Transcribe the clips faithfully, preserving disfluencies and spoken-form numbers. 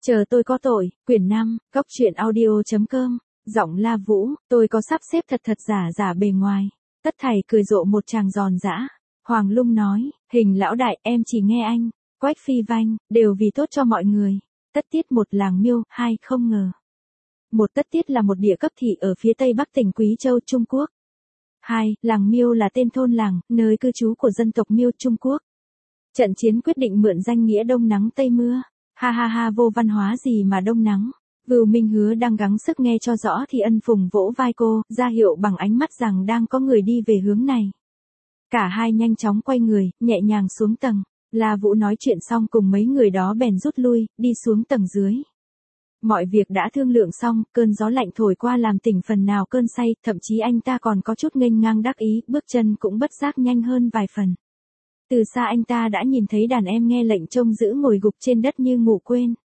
Chờ tôi có tội, quyển năm, góc truyện audio.com, giọng La Vũ, tôi có sắp xếp thật thật giả giả bề ngoài. Tất thảy cười rộ một tràng giòn giã. Hoàng Lung nói, Hình lão đại, em chỉ nghe anh. Quách Phi Vanh, đều vì tốt cho mọi người. Tất Tiết một làng Miêu, hai không ngờ. Một Tất Tiết là một địa cấp thị ở phía tây bắc tỉnh Quý Châu, Trung Quốc. Hai, làng Miêu là tên thôn làng, nơi cư trú của dân tộc Miêu Trung Quốc. Trận chiến quyết định mượn danh nghĩa đông nắng tây mưa. Ha ha ha, vô văn hóa gì mà đông nắng. Vưu Minh Hứa đang gắng sức nghe cho rõ thì Ân Phùng vỗ vai cô, ra hiệu bằng ánh mắt rằng đang có người đi về hướng này. Cả hai nhanh chóng quay người, nhẹ nhàng xuống tầng. La Vũ nói chuyện xong cùng mấy người đó bèn rút lui, đi xuống tầng dưới. Mọi việc đã thương lượng xong, cơn gió lạnh thổi qua làm tỉnh phần nào cơn say, thậm chí anh ta còn có chút nghênh ngang đắc ý, bước chân cũng bất giác nhanh hơn vài phần. Từ xa anh ta đã nhìn thấy đàn em nghe lệnh trông giữ ngồi gục trên đất như ngủ quên.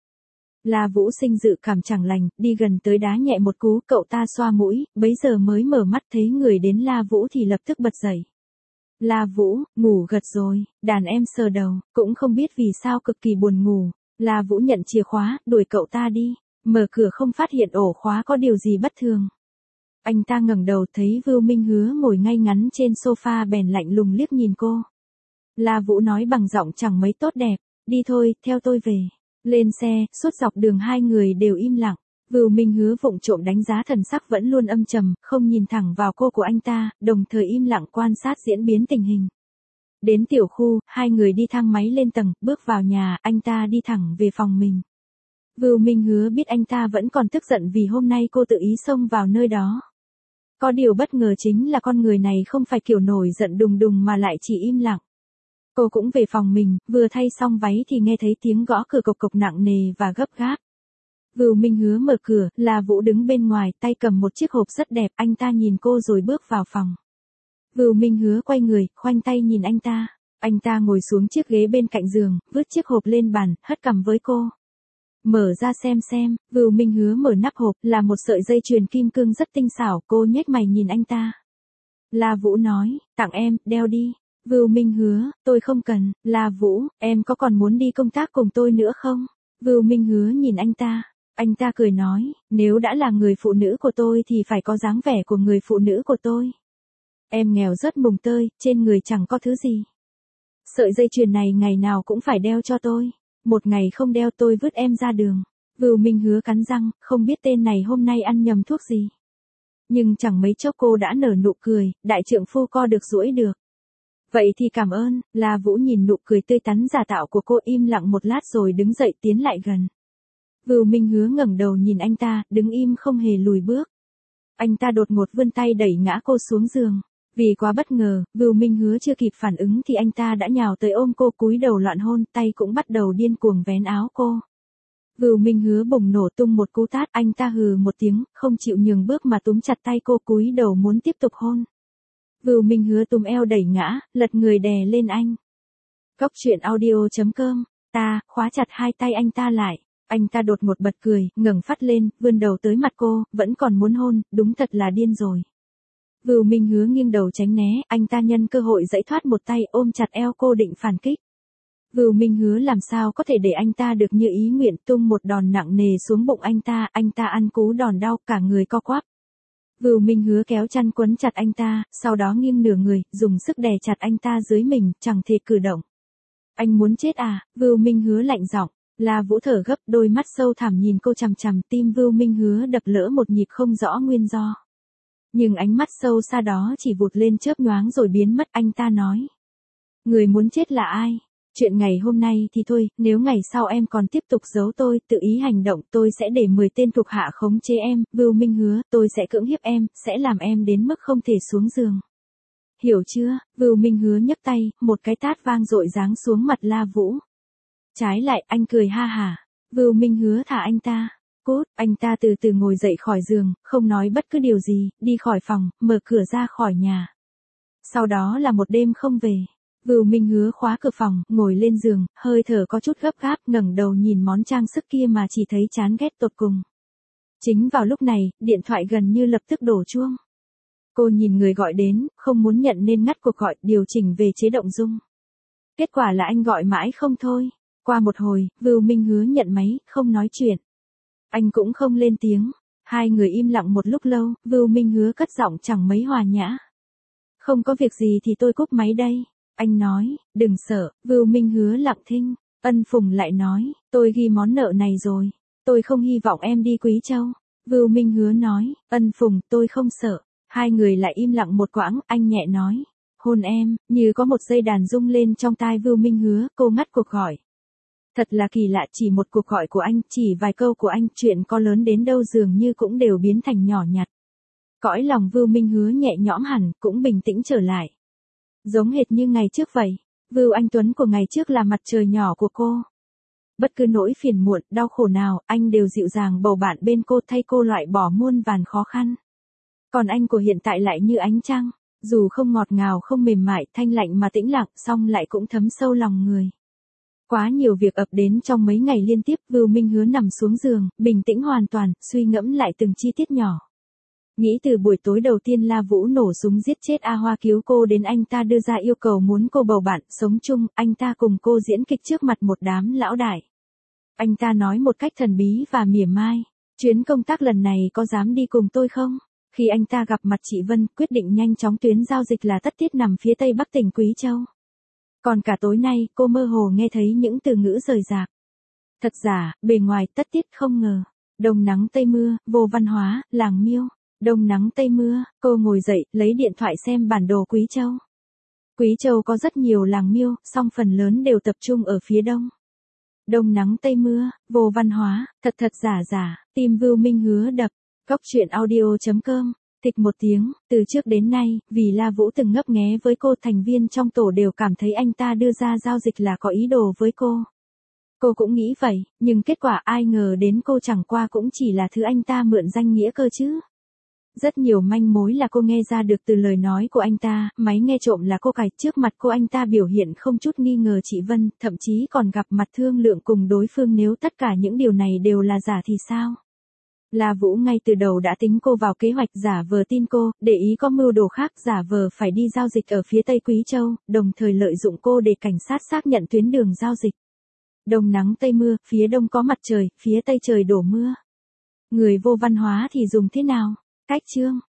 La Vũ sinh dự cảm chẳng lành, đi gần tới đá nhẹ một cú, cậu ta xoa mũi, bấy giờ mới mở mắt thấy người đến La Vũ thì lập tức bật dậy. La Vũ, ngủ gật rồi, đàn em sờ đầu, cũng không biết vì sao cực kỳ buồn ngủ. La Vũ nhận chìa khóa, đuổi cậu ta đi, mở cửa không phát hiện ổ khóa có điều gì bất thường. Anh ta ngẩng đầu thấy Vưu Minh Hứa ngồi ngay ngắn trên sofa bèn lạnh lùng liếc nhìn cô. La Vũ nói bằng giọng chẳng mấy tốt đẹp, đi thôi, theo tôi về. Lên xe, suốt dọc đường hai người đều im lặng. Vưu Minh Hứa vụng trộm đánh giá thần sắc vẫn luôn âm trầm, không nhìn thẳng vào cô của anh ta, đồng thời im lặng quan sát diễn biến tình hình. Đến tiểu khu, hai người đi thang máy lên tầng, bước vào nhà, anh ta đi thẳng về phòng mình. Vưu Minh Hứa biết anh ta vẫn còn tức giận vì hôm nay cô tự ý xông vào nơi đó. Có điều bất ngờ chính là con người này không phải kiểu nổi giận đùng đùng mà lại chỉ im lặng. Cô cũng về phòng mình, vừa thay xong váy thì nghe thấy tiếng gõ cửa cộc cộc nặng nề và gấp gáp. Vưu Minh Hứa mở cửa, La Vũ đứng bên ngoài, tay cầm một chiếc hộp rất đẹp, anh ta nhìn cô rồi bước vào phòng. Vưu Minh Hứa quay người, khoanh tay nhìn anh ta. Anh ta ngồi xuống chiếc ghế bên cạnh giường, vứt chiếc hộp lên bàn, hất cằm với cô. Mở ra xem xem, Vưu Minh Hứa mở nắp hộp, là một sợi dây chuyền kim cương rất tinh xảo, cô nhếch mày nhìn anh ta. La Vũ nói, tặng em, đeo đi. Vưu Minh Hứa, tôi không cần. La Vũ, em có còn muốn đi công tác cùng tôi nữa không? Vưu Minh Hứa nhìn anh ta. Anh ta cười nói, nếu đã là người phụ nữ của tôi thì phải có dáng vẻ của người phụ nữ của tôi. Em nghèo rất mùng tơi, trên người chẳng có thứ gì. Sợi dây chuyền này ngày nào cũng phải đeo cho tôi. Một ngày không đeo tôi vứt em ra đường. Vưu Minh Hứa cắn răng, không biết tên này hôm nay ăn nhầm thuốc gì. Nhưng chẳng mấy chốc cô đã nở nụ cười, đại trượng phu co được duỗi được. Vậy thì cảm ơn. La Vũ nhìn nụ cười tươi tắn giả tạo của cô, im lặng một lát rồi đứng dậy tiến lại gần. Vưu Minh Hứa ngẩng đầu nhìn anh ta, đứng im không hề lùi bước. Anh ta đột ngột vươn tay đẩy ngã cô xuống giường. Vì quá bất ngờ, Vưu Minh Hứa chưa kịp phản ứng thì anh ta đã nhào tới ôm cô, cúi đầu loạn hôn, tay cũng bắt đầu điên cuồng vén áo cô. Vưu Minh Hứa bùng nổ tung một cú tát, anh ta hừ một tiếng, không chịu nhường bước mà túm chặt tay cô, cúi đầu muốn tiếp tục hôn. Vưu Minh Hứa túm eo đẩy ngã, lật người đè lên anh. Góc truyện audio.com, ta, khóa chặt hai tay anh ta lại. Anh ta đột ngột bật cười, ngẩng phát lên, vươn đầu tới mặt cô, vẫn còn muốn hôn, đúng thật là điên rồi. Vưu Minh Hứa nghiêng đầu tránh né, anh ta nhân cơ hội giãy thoát một tay, ôm chặt eo cô định phản kích. Vưu Minh Hứa làm sao có thể để anh ta được như ý nguyện, tung một đòn nặng nề xuống bụng anh ta, anh ta ăn cú đòn đau, cả người co quắp. Vưu Minh Hứa kéo chăn quấn chặt anh ta, sau đó nghiêng nửa người, dùng sức đè chặt anh ta dưới mình, chẳng thể cử động. Anh muốn chết à? Vưu Minh Hứa lạnh giọng. La Vũ thở gấp, đôi mắt sâu thẳm nhìn cô chằm chằm, tim Vưu Minh Hứa đập lỡ một nhịp không rõ nguyên do. Nhưng ánh mắt sâu xa đó chỉ vụt lên chớp nhoáng rồi biến mất. Anh ta nói. Người muốn chết là ai? Chuyện ngày hôm nay thì thôi, nếu ngày sau em còn tiếp tục giấu tôi, tự ý hành động, tôi sẽ để mười tên thuộc hạ khống chế em. Vưu Minh Hứa, tôi sẽ cưỡng hiếp em, sẽ làm em đến mức không thể xuống giường. Hiểu chưa? Vưu Minh Hứa nhấc tay, một cái tát vang dội giáng xuống mặt La Vũ. Trái lại, anh cười ha hả. Vưu Minh Hứa thả anh ta. Cút, anh ta từ từ ngồi dậy khỏi giường, không nói bất cứ điều gì, đi khỏi phòng, mở cửa ra khỏi nhà. Sau đó là một đêm không về. Vưu Minh Hứa khóa cửa phòng, ngồi lên giường, hơi thở có chút gấp gáp, ngẩng đầu nhìn món trang sức kia mà chỉ thấy chán ghét tột cùng. Chính vào lúc này, điện thoại gần như lập tức đổ chuông. Cô nhìn người gọi đến, không muốn nhận nên ngắt cuộc gọi, điều chỉnh về chế động rung. Kết quả là anh gọi mãi không thôi. Qua một hồi, Vưu Minh Hứa nhận máy, không nói chuyện. Anh cũng không lên tiếng. Hai người im lặng một lúc lâu, Vưu Minh Hứa cất giọng chẳng mấy hòa nhã. Không có việc gì thì tôi cúp máy đây. Anh nói, đừng sợ. Vưu Minh Hứa lặng thinh. Ân Phùng lại nói, tôi ghi món nợ này rồi. Tôi không hy vọng em đi Quý Châu. Vưu Minh Hứa nói, Ân Phùng, tôi không sợ. Hai người lại im lặng một quãng, anh nhẹ nói, hôn em. Như có một dây đàn rung lên trong tai Vưu Minh Hứa, cô ngắt cuộc gọi. Thật là kỳ lạ, chỉ một cuộc gọi của anh, chỉ vài câu của anh, chuyện có lớn đến đâu dường như cũng đều biến thành nhỏ nhặt. Cõi lòng Vưu Minh Hứa nhẹ nhõm hẳn, cũng bình tĩnh trở lại. Giống hệt như ngày trước vậy. Vưu Anh Tuấn của ngày trước là mặt trời nhỏ của cô. Bất cứ nỗi phiền muộn, đau khổ nào, anh đều dịu dàng bầu bạn bên cô, thay cô loại bỏ muôn vàn khó khăn. Còn anh của hiện tại lại như ánh trăng, dù không ngọt ngào không mềm mại, thanh lạnh mà tĩnh lặng, song lại cũng thấm sâu lòng người. Quá nhiều việc ập đến trong mấy ngày liên tiếp, Vưu Minh Hứa nằm xuống giường, bình tĩnh hoàn toàn, suy ngẫm lại từng chi tiết nhỏ. Nghĩ từ buổi tối đầu tiên La Vũ nổ súng giết chết A Hoa cứu cô đến anh ta đưa ra yêu cầu muốn cô bầu bạn, sống chung, anh ta cùng cô diễn kịch trước mặt một đám lão đại. Anh ta nói một cách thần bí và mỉa mai, chuyến công tác lần này có dám đi cùng tôi không? Khi anh ta gặp mặt chị Vân, quyết định nhanh chóng tuyến giao dịch là Tất Tiết nằm phía tây bắc tỉnh Quý Châu. Còn cả tối nay, cô mơ hồ nghe thấy những từ ngữ rời rạc. Thật giả, bề ngoài Tất Tiết không ngờ. Đông nắng tây mưa, vô văn hóa, làng Miêu. Đông nắng tây mưa, cô ngồi dậy, lấy điện thoại xem bản đồ Quý Châu. Quý Châu có rất nhiều làng Miêu, song phần lớn đều tập trung ở phía đông. Đông nắng tây mưa, vô văn hóa, thật thật giả giả, tim Vưu Minh Hứa đập. Góc truyện audio chấm com, tịch một tiếng, từ trước đến nay, vì La Vũ từng ngấp nghé với cô, thành viên trong tổ đều cảm thấy anh ta đưa ra giao dịch là có ý đồ với cô. Cô cũng nghĩ vậy, nhưng kết quả ai ngờ đến cô chẳng qua cũng chỉ là thứ anh ta mượn danh nghĩa cơ chứ. Rất nhiều manh mối là cô nghe ra được từ lời nói của anh ta, máy nghe trộm là cô cài, trước mặt cô anh ta biểu hiện không chút nghi ngờ chị Vân, thậm chí còn gặp mặt thương lượng cùng đối phương, nếu tất cả những điều này đều là giả thì sao? La Vũ ngay từ đầu đã tính cô vào kế hoạch, giả vờ tin cô, để ý có mưu đồ khác, giả vờ phải đi giao dịch ở phía tây Quý Châu, đồng thời lợi dụng cô để cảnh sát xác nhận tuyến đường giao dịch. Đông nắng tây mưa, phía đông có mặt trời, phía tây trời đổ mưa. Người vô văn hóa thì dùng thế nào? Cách chương